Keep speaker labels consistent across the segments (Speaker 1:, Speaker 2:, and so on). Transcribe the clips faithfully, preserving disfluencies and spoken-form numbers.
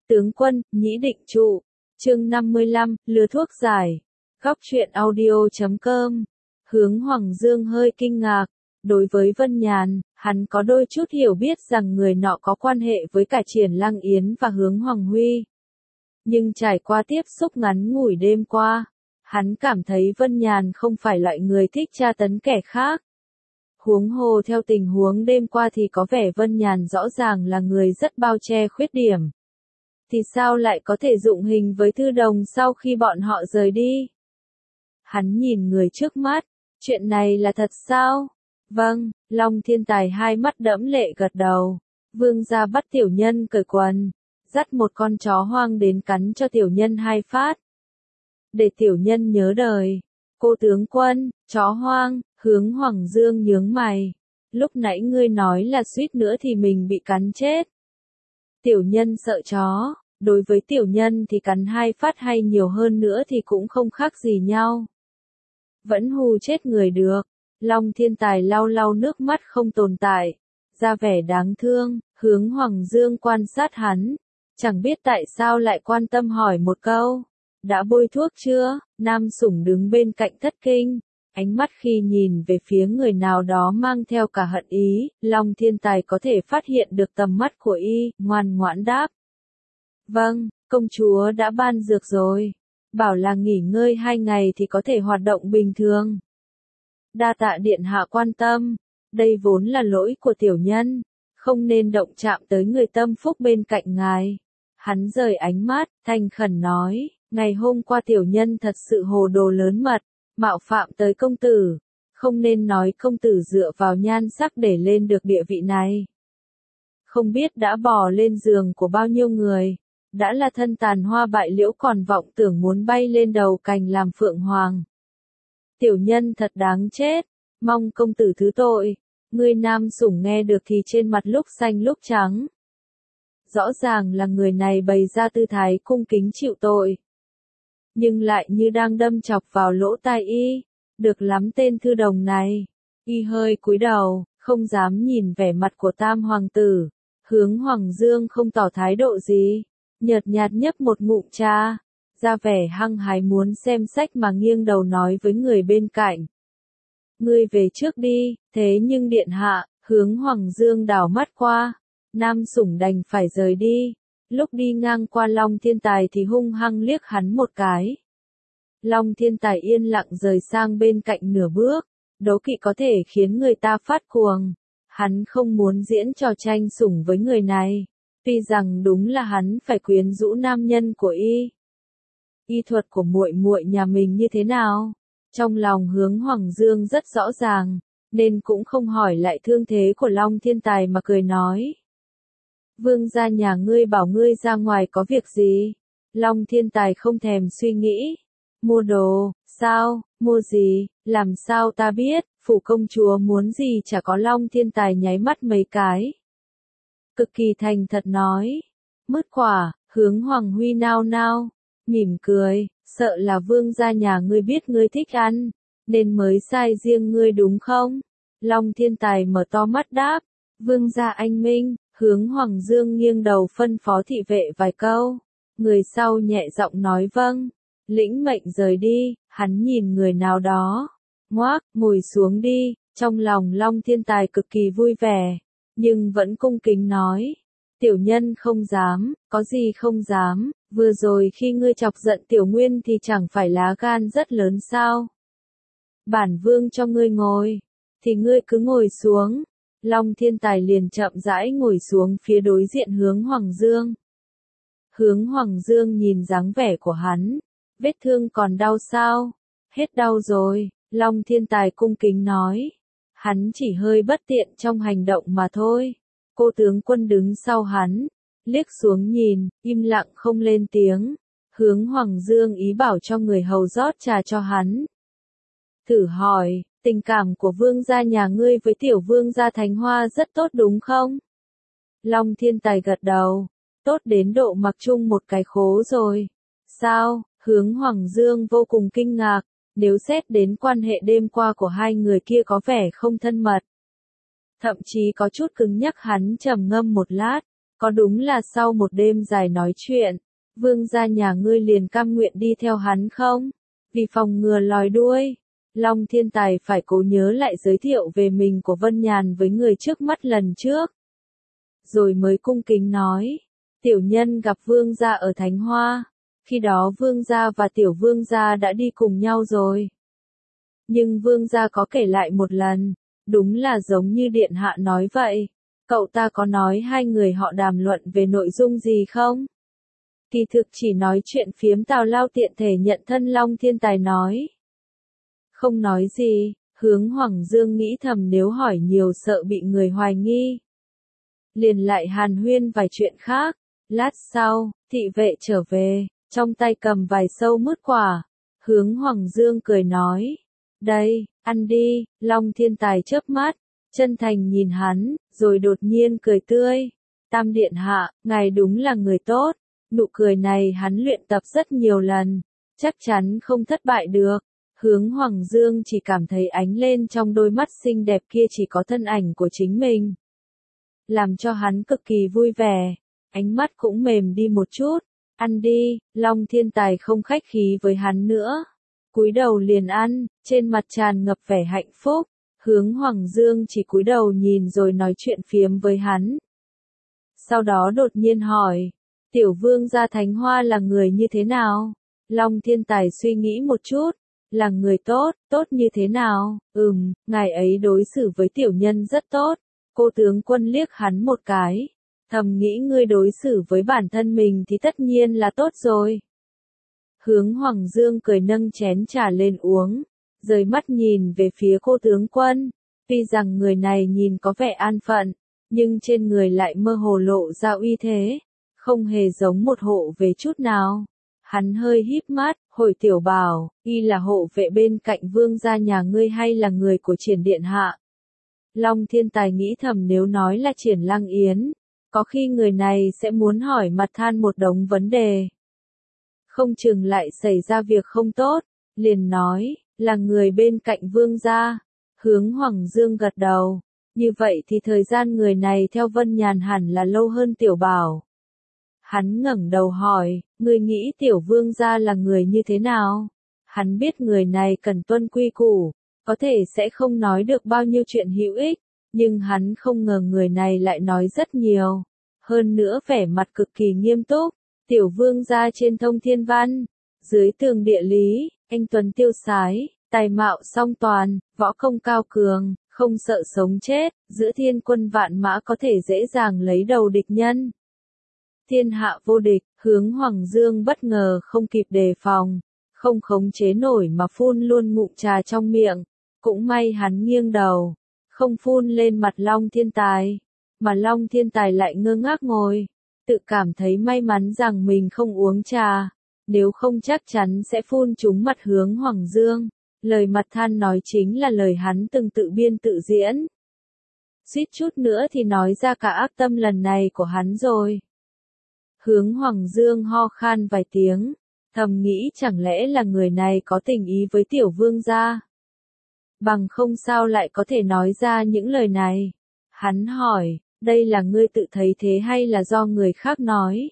Speaker 1: Tướng quân, nhĩ định trụ. Chương năm mươi lăm, lừa thuốc giải. Góc truyện audio chấm com. Hướng Hoàng Dương hơi kinh ngạc. Đối với Vân Nhàn, hắn có đôi chút hiểu biết rằng người nọ có quan hệ với cả Triển Lăng Yến và Hướng Hoàng Huy. Nhưng trải qua tiếp xúc ngắn ngủi đêm qua, hắn cảm thấy Vân Nhàn không phải loại người thích tra tấn kẻ khác. Huống hồ theo tình huống đêm qua thì có vẻ Vân Nhàn rõ ràng là người rất bao che khuyết điểm. Thì sao lại có thể dụng hình với Thư Đồng sau khi bọn họ rời đi? Hắn nhìn người trước mắt, chuyện này là thật sao? Vâng, Long Thiên Tài hai mắt đẫm lệ gật đầu. Vương gia bắt tiểu nhân cởi quần, dắt một con chó hoang đến cắn cho tiểu nhân hai phát. Để tiểu nhân nhớ đời. Cô tướng quân, chó hoang, Hướng Hoàng Dương nhướng mày. Lúc nãy ngươi nói là suýt nữa thì mình bị cắn chết. Tiểu nhân sợ chó, đối với tiểu nhân thì cắn hai phát hay nhiều hơn nữa thì cũng không khác gì nhau. Vẫn hù chết người được. Long Thiên Tài lau lau nước mắt không tồn tại, ra vẻ đáng thương. Hướng Hoàng Dương quan sát hắn, chẳng biết tại sao lại quan tâm hỏi một câu. Đã bôi thuốc chưa? Nam Sủng đứng bên cạnh thất kinh, ánh mắt khi nhìn về phía người nào đó mang theo cả hận ý. Long Thiên Tài có thể phát hiện được tầm mắt của y, ngoan ngoãn đáp. Vâng, công chúa đã ban dược rồi, bảo là nghỉ ngơi hai ngày thì có thể hoạt động bình thường. Đa tạ điện hạ quan tâm, đây vốn là lỗi của tiểu nhân, không nên động chạm tới người tâm phúc bên cạnh ngài. Hắn rời ánh mắt, thành khẩn nói, ngày hôm qua tiểu nhân thật sự hồ đồ lớn mật, mạo phạm tới công tử, không nên nói công tử dựa vào nhan sắc để lên được địa vị này. Không biết đã bò lên giường của bao nhiêu người, đã là thân tàn hoa bại liễu còn vọng tưởng muốn bay lên đầu cành làm phượng hoàng. Tiểu nhân thật đáng chết, mong công tử thứ tội. Người Nam Sủng nghe được thì trên mặt lúc xanh lúc trắng. Rõ ràng là người này bày ra tư thái cung kính chịu tội, nhưng lại như đang đâm chọc vào lỗ tai y. Được lắm tên Thư Đồng này. Y hơi cúi đầu, không dám nhìn vẻ mặt của Tam hoàng tử. Hướng Hoàng Dương không tỏ thái độ gì, nhợt nhạt nhấp một ngụm trà, ra vẻ hăng hái muốn xem sách mà nghiêng đầu nói với người bên cạnh. Ngươi về trước đi. Thế nhưng điện hạ, Hướng Hoàng Dương đảo mắt qua, Nam Sủng đành phải rời đi. Lúc đi ngang qua Long Thiên Tài thì hung hăng liếc hắn một cái. Long Thiên Tài yên lặng rời sang bên cạnh nửa bước. Đố kỵ có thể khiến người ta phát cuồng. Hắn không muốn diễn trò tranh sủng với người này. Tuy rằng đúng là hắn phải quyến rũ nam nhân của y. Y thuật của muội muội nhà mình như thế nào? Trong lòng Hướng Hoàng Dương rất rõ ràng, nên cũng không hỏi lại thương thế của Long Thiên Tài mà cười nói. Vương gia nhà ngươi bảo ngươi ra ngoài có việc gì? Long Thiên Tài không thèm suy nghĩ. Mua đồ, sao, mua gì, làm sao ta biết, phủ công chúa muốn gì chả có. Long Thiên Tài nháy mắt mấy cái. Cực kỳ thành thật nói. Mứt quả. Hướng Hoàng Huy nao nao, mỉm cười, sợ là vương gia nhà ngươi biết ngươi thích ăn, nên mới sai riêng ngươi đúng không? Long Thiên Tài mở to mắt đáp. Vương gia anh minh. Hướng Hoàng Dương nghiêng đầu phân phó thị vệ vài câu. Người sau nhẹ giọng nói vâng. Lĩnh mệnh rời đi. Hắn nhìn người nào đó. Ngoác, ngồi xuống đi. Trong lòng Long Thiên Tài cực kỳ vui vẻ, nhưng vẫn cung kính nói. Tiểu nhân không dám, có gì không dám, vừa rồi khi ngươi chọc giận Tiểu Nguyên thì chẳng phải lá gan rất lớn sao? Bản vương cho ngươi ngồi, thì ngươi cứ ngồi xuống. Long Thiên Tài liền chậm rãi ngồi xuống phía đối diện Hướng Hoàng Dương. Hướng Hoàng Dương nhìn dáng vẻ của hắn, vết thương còn đau sao? Hết đau rồi, Long Thiên Tài cung kính nói. Hắn chỉ hơi bất tiện trong hành động mà thôi. Cô tướng quân đứng sau hắn, liếc xuống nhìn, im lặng không lên tiếng. Hướng Hoàng Dương ý bảo cho người hầu rót trà cho hắn. Thử hỏi, tình cảm của vương gia nhà ngươi với tiểu vương gia Thánh Hoa rất tốt đúng không? Long Thiên Tài gật đầu, tốt đến độ mặc chung một cái khố rồi. Sao? Hướng Hoàng Dương vô cùng kinh ngạc, nếu xét đến quan hệ đêm qua của hai người kia có vẻ không thân mật. Thậm chí có chút cứng nhắc. Hắn trầm ngâm một lát, Có đúng là sau một đêm dài nói chuyện, vương gia nhà ngươi liền cam nguyện đi theo hắn không? Vì phòng ngừa lòi đuôi, Long Thiên Tài phải cố nhớ lại giới thiệu về mình của Vân Nhàn với người trước mắt lần trước. Rồi mới cung kính nói, tiểu nhân gặp vương gia ở Thánh Hoa, khi đó vương gia và tiểu vương gia đã đi cùng nhau rồi. Nhưng vương gia có kể lại một lần, đúng là giống như điện hạ nói vậy. Cậu ta có nói hai người họ đàm luận về nội dung gì không? Kỳ thực chỉ nói chuyện phiếm tào lao tiện thể nhận thân Long Thiên Tài nói. Không nói gì, Hướng Hoàng Dương nghĩ thầm nếu hỏi nhiều sợ bị người hoài nghi. Liền lại hàn huyên vài chuyện khác. Lát sau, thị vệ trở về, trong tay cầm vài sâu mứt quả. Hướng Hoàng Dương cười nói. Đây, ăn đi, Long Thiên Tài chớp mắt, chân thành nhìn hắn, rồi đột nhiên cười tươi. Tam điện hạ, ngài đúng là người tốt. Nụ cười này hắn luyện tập rất nhiều lần, chắc chắn không thất bại được. Hướng Hoàng Dương chỉ cảm thấy ánh lên trong đôi mắt xinh đẹp kia chỉ có thân ảnh của chính mình. Làm cho hắn cực kỳ vui vẻ, ánh mắt cũng mềm đi một chút. Ăn đi, Long Thiên Tài không khách khí với hắn nữa. Cúi đầu liền ăn, trên mặt tràn ngập vẻ hạnh phúc. Hướng Hoàng Dương chỉ cúi đầu nhìn rồi nói chuyện phiếm với hắn. Sau đó đột nhiên hỏi, tiểu vương gia Thánh Hoa là người như thế nào? Long Thiên Tài suy nghĩ một chút, là người tốt, tốt như thế nào? Ừm, ngài ấy đối xử với tiểu nhân rất tốt. Cô tướng quân liếc hắn một cái, thầm nghĩ ngươi đối xử với bản thân mình thì tất nhiên là tốt rồi. Hướng Hoàng Dương cười nâng chén trà lên uống, rời mắt nhìn về phía cô tướng quân. Tuy rằng người này nhìn có vẻ an phận, nhưng trên người lại mơ hồ lộ ra uy thế, không hề giống một hộ vệ chút nào. Hắn hơi híp mắt, hồi tiểu bảo, y là hộ vệ bên cạnh vương gia nhà ngươi hay là người của Triển điện hạ? Long Thiên Tài nghĩ thầm nếu nói là Triển Lăng Yến, có khi người này sẽ muốn hỏi mặt than một đống vấn đề. Không chừng lại xảy ra việc không tốt, liền nói, là người bên cạnh vương gia. Hướng Hoàng Dương gật đầu, như vậy thì thời gian người này theo Vân Nhàn hẳn là lâu hơn tiểu bảo. Hắn ngẩng đầu hỏi, ngươi nghĩ tiểu vương gia là người như thế nào? Hắn biết người này cần tuân quy củ, có thể sẽ không nói được bao nhiêu chuyện hữu ích, nhưng hắn không ngờ người này lại nói rất nhiều. Hơn nữa vẻ mặt cực kỳ nghiêm túc, tiểu vương gia trên thông thiên văn, dưới tường địa lý, anh tuấn tiêu sái, tài mạo song toàn, võ công cao cường, không sợ sống chết, giữa thiên quân vạn mã có thể dễ dàng lấy đầu địch nhân. Thiên hạ vô địch, Hướng Hoàng Dương bất ngờ không kịp đề phòng, không khống chế nổi mà phun luôn ngụm trà trong miệng. Cũng may hắn nghiêng đầu, không phun lên mặt Long Thiên Tài, mà Long Thiên Tài lại ngơ ngác ngồi, tự cảm thấy may mắn rằng mình không uống trà, nếu không chắc chắn sẽ phun trúng mặt Hướng Hoàng Dương. Lời mặt than nói chính là lời hắn từng tự biên tự diễn. Suýt chút nữa thì nói ra cả ác tâm lần này của hắn rồi. Hướng Hoàng Dương ho khan vài tiếng, thầm nghĩ chẳng lẽ là người này có tình ý với tiểu vương gia. Bằng không sao lại có thể nói ra những lời này. Hắn hỏi, đây là ngươi tự thấy thế hay là do người khác nói?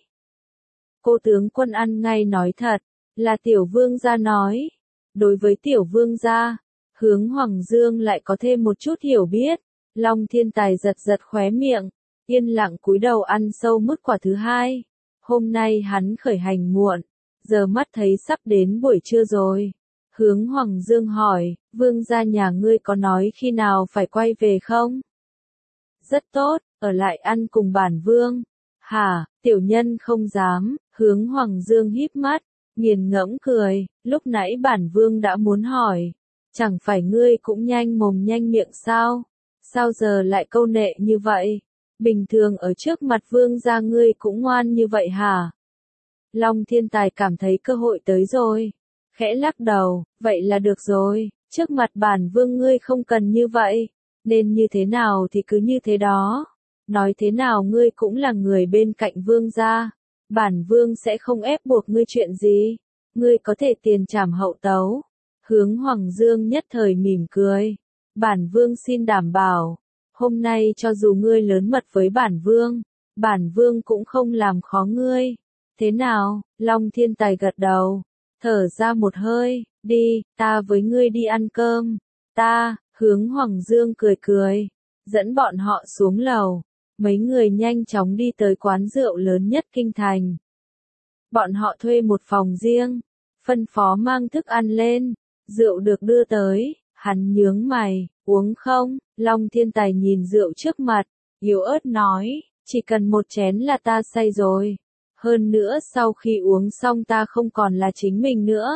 Speaker 1: Cô tướng quân ăn ngay nói thật, là tiểu vương gia nói. Đối với tiểu vương gia, Hướng Hoàng Dương lại có thêm một chút hiểu biết. Long Thiên Tài giật giật khóe miệng, yên lặng cúi đầu ăn sâu mứt quả thứ hai. Hôm nay hắn khởi hành muộn, giờ mắt thấy sắp đến buổi trưa rồi. Hướng Hoàng Dương hỏi, vương gia nhà ngươi có nói khi nào phải quay về không? Rất tốt, ở lại ăn cùng bản vương. Hả, tiểu nhân không dám. Hướng Hoàng Dương híp mắt, nghiền ngẫm cười, lúc nãy bản vương đã muốn hỏi, chẳng phải ngươi cũng nhanh mồm nhanh miệng sao? Sao giờ lại câu nệ như vậy? Bình thường ở trước mặt vương gia ngươi cũng ngoan như vậy hả? Long Thiên Tài cảm thấy cơ hội tới rồi, khẽ lắc đầu, vậy là được rồi, trước mặt bản vương ngươi không cần như vậy, nên như thế nào thì cứ như thế đó. Nói thế nào ngươi cũng là người bên cạnh vương gia, bản vương sẽ không ép buộc ngươi chuyện gì, ngươi có thể tiền trảm hậu tấu. Hướng Hoàng Dương nhất thời mỉm cười, bản vương xin đảm bảo, hôm nay cho dù ngươi lớn mật với bản vương, Bản vương cũng không làm khó ngươi. Thế nào? Long Thiên Tài gật đầu, thở ra một hơi, đi, ta với ngươi đi ăn cơm. Ta, Hướng Hoàng Dương cười cười, dẫn bọn họ xuống lầu. Mấy người nhanh chóng đi tới quán rượu lớn nhất kinh thành. Bọn họ thuê một phòng riêng, phân phó mang thức ăn lên, rượu được đưa tới, hắn nhướng mày, uống không? Long Thiên Tài nhìn rượu trước mặt, yếu ớt nói, chỉ cần một chén là ta say rồi. Hơn nữa sau khi uống xong ta không còn là chính mình nữa.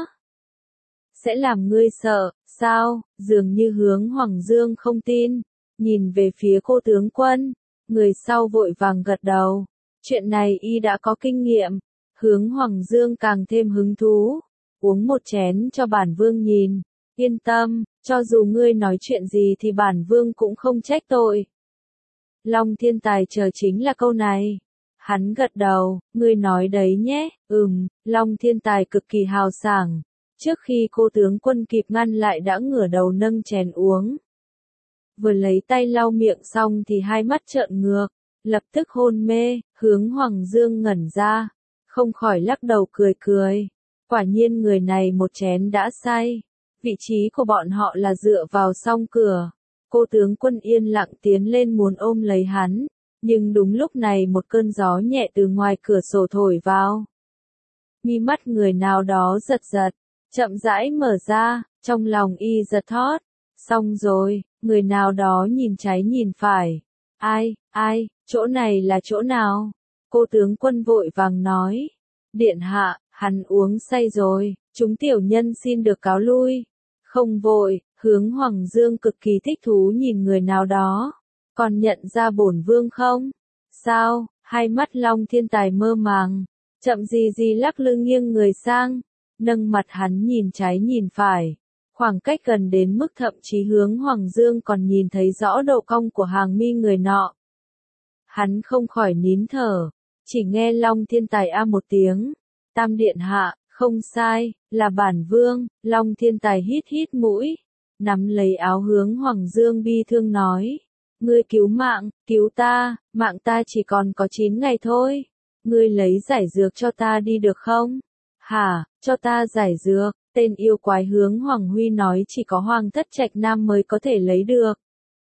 Speaker 1: Sẽ làm ngươi sợ, sao? Dường như Hướng Hoàng Dương không tin, nhìn về phía cô tướng quân, người sau vội vàng gật đầu. Chuyện này y đã có kinh nghiệm. Hướng Hoàng Dương càng thêm hứng thú, uống một chén cho bản vương nhìn, yên tâm, cho dù ngươi nói chuyện gì thì bản vương cũng không trách tội. Long Thiên Tài chờ chính là câu này. Hắn gật đầu, ngươi nói đấy nhé, ừm, Long Thiên Tài cực kỳ hào sảng. Trước khi cô tướng quân kịp ngăn lại đã ngửa đầu nâng chén uống. Vừa lấy tay lau miệng xong thì hai mắt trợn ngược, lập tức hôn mê. Hướng Hoàng Dương ngẩn ra, không khỏi lắc đầu cười cười. Quả nhiên người này một chén đã say. Vị trí của bọn họ là dựa vào song cửa. Cô tướng quân yên lặng tiến lên muốn ôm lấy hắn. Nhưng đúng lúc này một cơn gió nhẹ từ ngoài cửa sổ thổi vào. Mi mắt người nào đó giật giật, chậm rãi mở ra, trong lòng y giật thót. Xong rồi, người nào đó nhìn trái nhìn phải. Ai, ai, chỗ này là chỗ nào? Cô tướng quân vội vàng nói. Điện hạ, hắn uống say rồi, chúng tiểu nhân xin được cáo lui. Không vội, Hướng Hoàng Dương cực kỳ thích thú nhìn người nào đó. Còn nhận ra bổn vương không? Sao? Hai mắt Long Thiên Tài mơ màng, chậm gì gì lắc lư nghiêng người sang, nâng mặt hắn nhìn trái nhìn phải. Khoảng cách gần đến mức thậm chí Hướng Hoàng Dương còn nhìn thấy rõ độ cong của hàng mi người nọ. Hắn không khỏi nín thở, chỉ nghe Long Thiên Tài a một tiếng. Tam điện hạ, không sai, là bản vương. Long Thiên Tài hít hít mũi, nắm lấy áo Hướng Hoàng Dương bi thương nói. Ngươi cứu mạng, cứu ta, mạng ta chỉ còn có chín ngày thôi. Ngươi lấy giải dược cho ta đi được không? Hả, cho ta giải dược? Tên yêu quái Hướng Hoàng Huy nói chỉ có Hoàng Thất Trạch Nam mới có thể lấy được.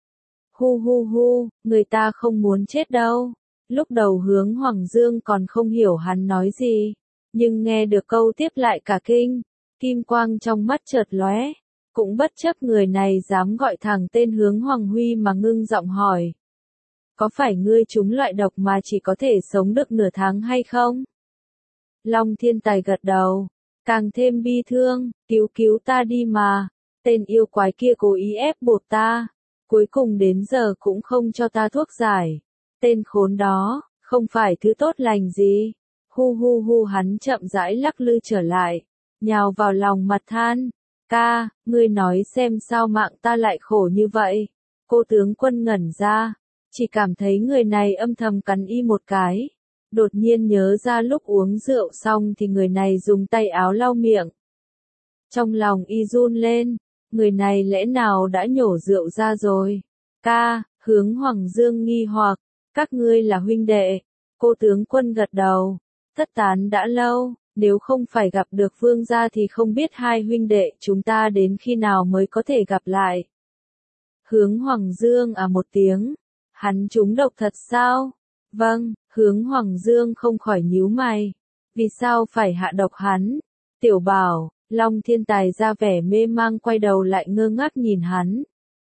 Speaker 1: Hu hu hu, người ta không muốn chết đâu. Lúc đầu Hướng Hoàng Dương còn không hiểu hắn nói gì, nhưng nghe được câu tiếp lại cả kinh, kim quang trong mắt chợt lóe. Cũng bất chấp người này dám gọi thẳng tên Hướng Hoàng Huy mà ngưng giọng hỏi. Có phải ngươi trúng loại độc mà chỉ có thể sống được nửa tháng hay không? Long Thiên Tài gật đầu, càng thêm bi thương, cứu cứu ta đi mà. Tên yêu quái kia cố ý ép buộc ta, cuối cùng đến giờ cũng không cho ta thuốc giải. Tên khốn đó, không phải thứ tốt lành gì. Hu hu hu hắn chậm rãi lắc lư trở lại, nhào vào lòng mặt than. Ca, ngươi nói xem sao mạng ta lại khổ như vậy. Cô tướng quân ngẩn ra, chỉ cảm thấy người này âm thầm cắn y một cái. Đột nhiên nhớ ra lúc uống rượu xong thì người này dùng tay áo lau miệng. Trong lòng y run lên, người này lẽ nào đã nhổ rượu ra rồi? Ca, Hướng Hoàng Dương nghi hoặc, các ngươi là huynh đệ. Cô tướng quân gật đầu, thất tán đã lâu. Nếu không phải gặp được vương gia thì không biết hai huynh đệ chúng ta đến khi nào mới có thể gặp lại. Hướng Hoàng Dương à một tiếng. Hắn trúng độc thật sao? Vâng, Hướng Hoàng Dương không khỏi nhíu mày. Vì sao phải hạ độc hắn? Tiểu Bảo, Long Thiên Tài ra vẻ mê mang quay đầu lại ngơ ngác nhìn hắn.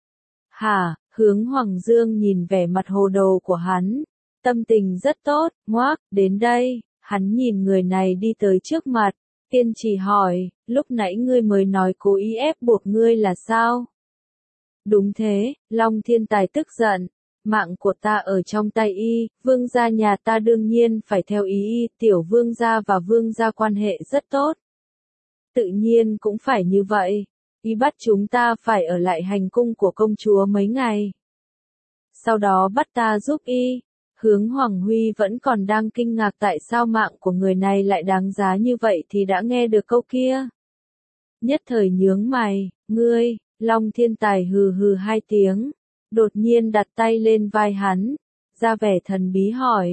Speaker 1: Hả? Hướng Hoàng Dương nhìn vẻ mặt hồ đồ của hắn. Tâm tình rất tốt, ngoác, đến đây. Hắn nhìn người này đi tới trước mặt, kiên trì hỏi, lúc nãy ngươi mới nói cố ý ép buộc ngươi là sao? Đúng thế, Long Thiên Tài tức giận, mạng của ta ở trong tay y, vương gia nhà ta đương nhiên phải theo ý y, tiểu vương gia và vương gia quan hệ rất tốt. Tự nhiên cũng phải như vậy, y bắt chúng ta phải ở lại hành cung của công chúa mấy ngày. Sau đó bắt ta giúp y. Hướng Hoàng Huy vẫn còn đang kinh ngạc tại sao mạng của người này lại đáng giá như vậy thì đã nghe được câu kia. Nhất thời nhướng mày, ngươi, Long Thiên Tài hừ hừ hai tiếng, đột nhiên đặt tay lên vai hắn, ra vẻ thần bí hỏi,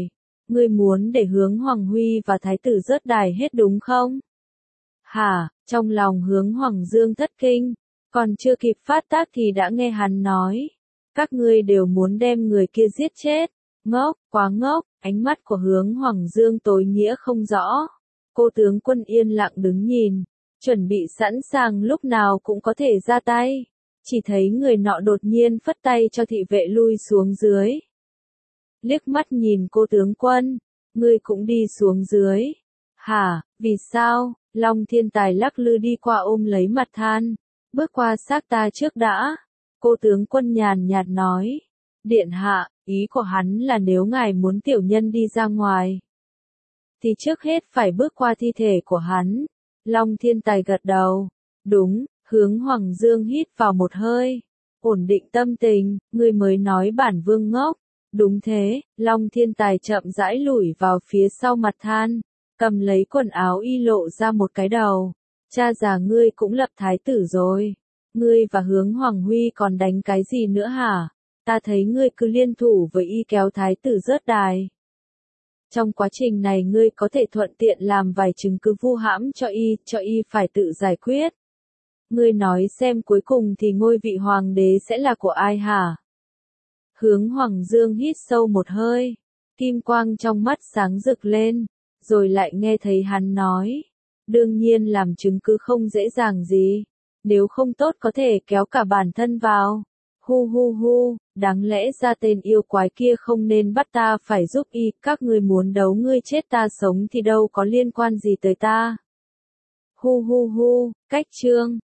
Speaker 1: Ngươi muốn để Hướng Hoàng Huy và Thái tử rớt đài hết đúng không? Hả, trong lòng Hướng Hoàng Dương thất kinh, còn chưa kịp phát tác thì đã nghe hắn nói. Các ngươi đều muốn đem người kia giết chết. Ngốc, quá ngốc, ánh mắt của Hướng Hoàng Dương tối nghĩa không rõ. Cô tướng quân yên lặng đứng nhìn, chuẩn bị sẵn sàng lúc nào cũng có thể ra tay. Chỉ thấy người nọ đột nhiên phất tay cho thị vệ lui xuống dưới. Liếc mắt nhìn cô tướng quân, ngươi cũng đi xuống dưới. Hả, vì sao? Long Thiên Tài lắc lư đi qua ôm lấy mặt than, bước qua xác ta trước đã. Cô tướng quân nhàn nhạt nói, điện hạ, ý của hắn là nếu ngài muốn tiểu nhân đi ra ngoài, thì trước hết phải bước qua thi thể của hắn. Long Thiên Tài gật đầu, đúng. Hướng Hoàng Dương hít vào một hơi, ổn định tâm tình, ngươi mới nói bản vương ngốc. Đúng thế, Long Thiên Tài chậm rãi lủi vào phía sau mặt than, cầm lấy quần áo y lộ ra một cái đầu. Cha già ngươi cũng lập thái tử rồi. Ngươi và Hướng Hoàng Huy còn đánh cái gì nữa hả? Ta thấy ngươi cứ liên thủ với y kéo thái tử rớt đài. Trong quá trình này ngươi có thể thuận tiện làm vài chứng cứ vu hãm cho y, cho y phải tự giải quyết. Ngươi nói xem cuối cùng thì ngôi vị hoàng đế sẽ là của ai hả? Hướng Hoàng Dương hít sâu một hơi, kim quang trong mắt sáng rực lên, rồi lại nghe thấy hắn nói, đương nhiên làm chứng cứ không dễ dàng gì, nếu không tốt có thể kéo cả bản thân vào. Hu hu hu, đáng lẽ ra tên yêu quái kia không nên bắt ta phải giúp y, các ngươi muốn đấu ngươi chết ta sống thì đâu có liên quan gì tới ta. Hu hu hu, cách chương